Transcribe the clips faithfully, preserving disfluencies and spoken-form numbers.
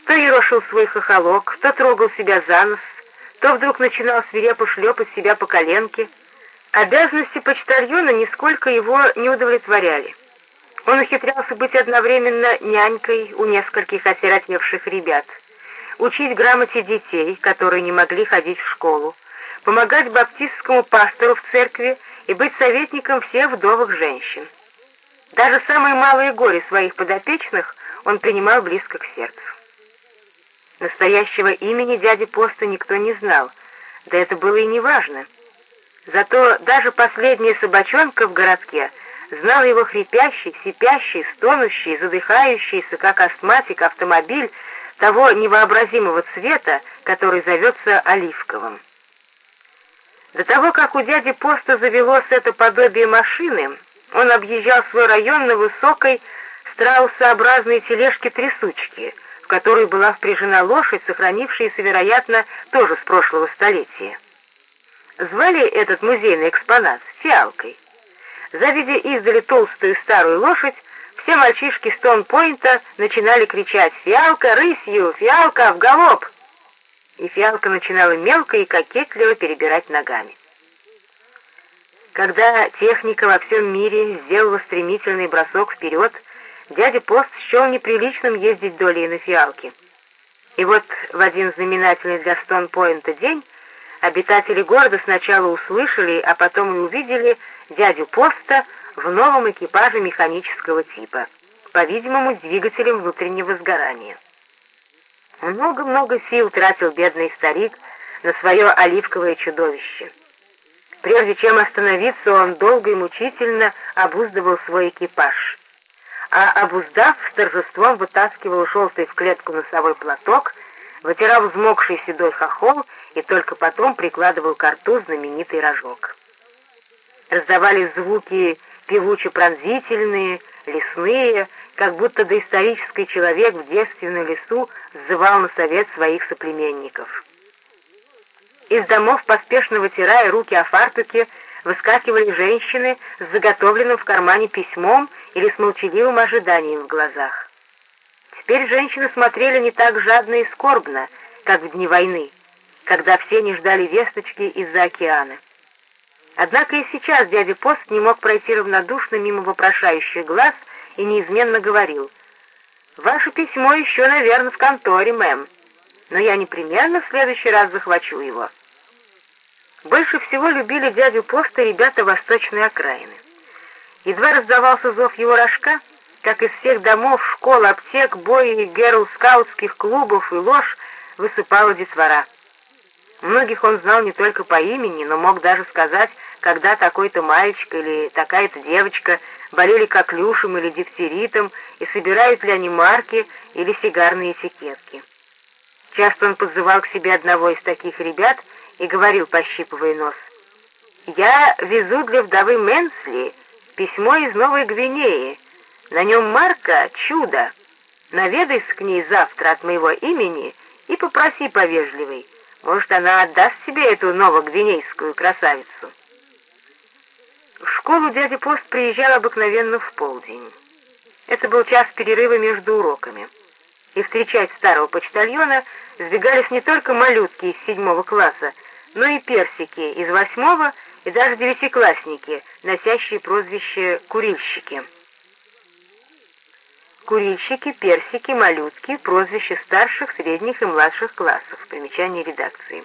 То ерошил свой хохолок, то трогал себя за нос, то вдруг начинал свирепо шлепать себя по коленке. Обязанности почтальона нисколько его не удовлетворяли. Он ухитрялся быть одновременно нянькой у нескольких осиротевших ребят, учить грамоте детей, которые не могли ходить в школу, помогать баптистскому пастору в церкви и быть советником всех вдовых женщин. Даже самые малые горе своих подопечных он принимал близко к сердцу. Настоящего имени дяди Поста никто не знал, да это было и не важно. Зато даже последняя собачонка в городке знала его хрипящий, сипящий, стонущий, задыхающийся, как астматик, автомобиль того невообразимого цвета, который зовется оливковым. До того, как у дяди Поста завелось это подобие машины, он объезжал свой район на высокой страусообразной тележке-трясучке, в которой была впряжена лошадь, сохранившаяся, вероятно, тоже с прошлого столетия. Звали этот музейный экспонат «Фиалкой». Завидя издали толстую старую лошадь, все мальчишки Стоун-Пойнта начинали кричать «Фиалка, рысью! Фиалка, в галоп!» И фиалка начинала мелко и кокетливо перебирать ногами. Когда техника во всем мире сделала стремительный бросок вперед, дядя Пост счел неприличным ездить долей на фиалке. И вот в один знаменательный для Стоун-Пойнта день обитатели города сначала услышали, а потом и увидели дядю Поста в новом экипаже механического типа, по-видимому, с двигателем внутреннего сгорания. Много-много сил тратил бедный старик на свое оливковое чудовище. Прежде чем остановиться, он долго и мучительно обуздывал свой экипаж, а обуздав, с торжеством вытаскивал желтый в клетку носовой платок, вытирал взмокший седой хохол и только потом прикладывал к рту знаменитый рожок. Раздавались звуки певуче-пронзительные, лесные, как будто доисторический человек в девственном лесу сзывал на совет своих соплеменников. Из домов, поспешно вытирая руки о фартуке, выскакивали женщины с заготовленным в кармане письмом или с молчаливым ожиданием в глазах. Теперь женщины смотрели не так жадно и скорбно, как в дни войны, когда все не ждали весточки из-за океана. Однако и сейчас дядя Пост не мог пройти равнодушно мимо вопрошающих глаз и неизменно говорил: «Ваше письмо еще, наверное, в конторе, мэм, но я непременно в следующий раз захвачу его». Больше всего любили дядю Поста ребята восточной окраины. Едва раздавался зов его рожка, как из всех домов, школ, аптек, бои, герл-скаутских клубов и лож высыпала детвора. Многих он знал не только по имени, но мог даже сказать, когда такой-то мальчик или такая-то девочка болели коклюшем или дифтеритом, и собирают ли они марки или сигарные этикетки. Часто он подзывал к себе одного из таких ребят и говорил, пощипывая нос: «Я везу для вдовы Менсли письмо из Новой Гвинеи. На нем марка «Чудо». Наведайся к ней завтра от моего имени и попроси повежливей. Может, она отдаст тебе эту новогвинейскую красавицу». В школу дядя Пост приезжал обыкновенно в полдень. Это был час перерыва между уроками. И встречать старого почтальона сбегались не только малютки из седьмого класса, но и персики из восьмого и даже девятиклассники, носящие прозвище «курильщики». Курильщики, персики, малютки — прозвище старших, средних и младших классов. Примечание редакции.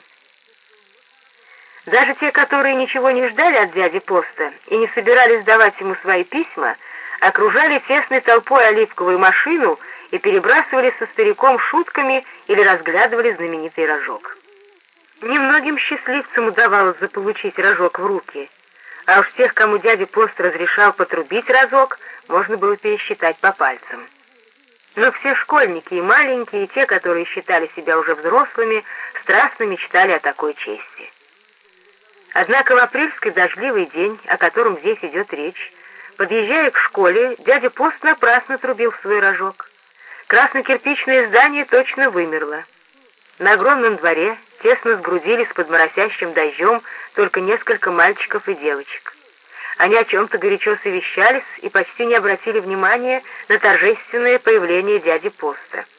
Даже те, которые ничего не ждали от дяди Поста и не собирались давать ему свои письма, окружали тесной толпой оливковую машину и перебрасывались со стариком шутками или разглядывали знаменитый рожок. Немногим счастливцам удавалось заполучить рожок в руки, а уж тех, кому дядя Пост разрешал потрубить разок, можно было пересчитать по пальцам. Но все школьники, и маленькие, и те, которые считали себя уже взрослыми, страстно мечтали о такой чести. Однако в апрельский дождливый день, о котором здесь идет речь, подъезжая к школе, дядя Пост напрасно трубил в свой рожок. Красно-кирпичное здание точно вымерло. На огромном дворе тесно сгрудились под моросящим дождем только несколько мальчиков и девочек. Они о чем-то горячо совещались и почти не обратили внимания на торжественное появление дяди Поста.